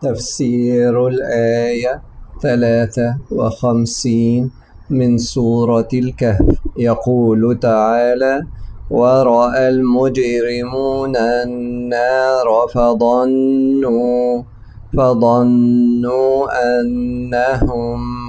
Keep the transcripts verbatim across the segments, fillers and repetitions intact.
تفسير الآية ثلاثة وخمسين من سورة الكهف. يقول تعالى: ورأى المجرمون النار فظنوا فظنوا أنهم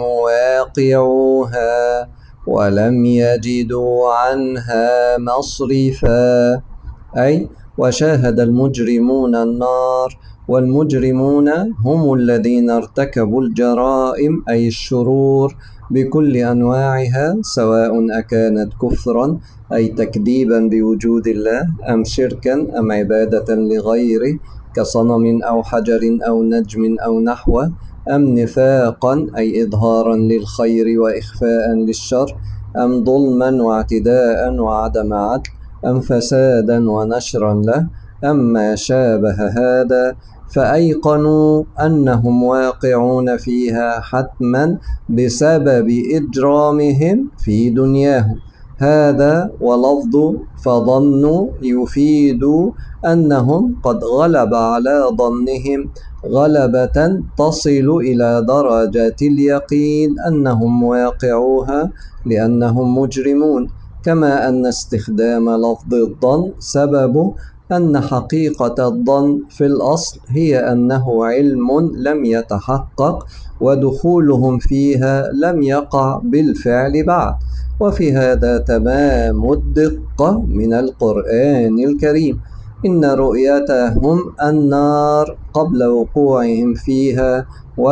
مواقعوها ولم يجدوا عنها مصرفا. أي وشاهد المجرمون النار، والمجرمون هم الذين ارتكبوا الجرائم أي الشرور بكل أنواعها، سواء أكانت كفرا أي تكذيبا بوجود الله، أم شركا أم عبادة لغيره كصنم أو حجر أو نجم أو نحوه، أم نفاقا أي إظهارا للخير وإخفاء للشر، أم ظلما واعتداء وعدم عدل، أم فسادا ونشرا له، أم ما شابه هذا، فأيقنوا أنهم واقعون فيها حتما بسبب إجرامهم في دنياهم. هذا ولفظ فظنوا يفيد أنهم قد غلب على ظنهم غلبة تصل إلى درجة اليقين أنهم واقعوها لأنهم مجرمون. كما أن استخدام لفظ الظن سببه أن حقيقة الظن في الأصل هي أنه علم لم يتحقق، ودخولهم فيها لم يقع بالفعل بعد. وفي هذا تمام الدقة من القرآن الكريم. إن رؤيتهم النار قبل وقوعهم فيها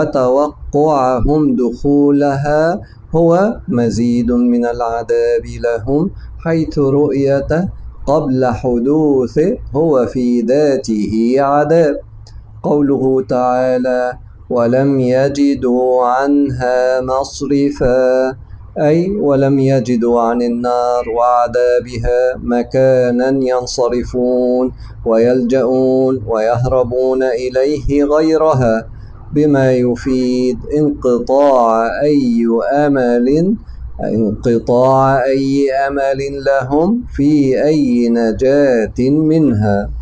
وتوقعهم دخولها هو مزيد من العذاب لهم، حيث رؤيته قبل حدوثه هو في ذاته عذاب. قوله تعالى: ولم يجدوا عنها مصرفا، أي ولم يجدوا عن النار وعذابها مكانا ينصرفون ويلجؤون ويهربون إليه غيرها، بما يفيد انقطاع أي أمل انقطاع أي أمل لهم في أي نجاة منها.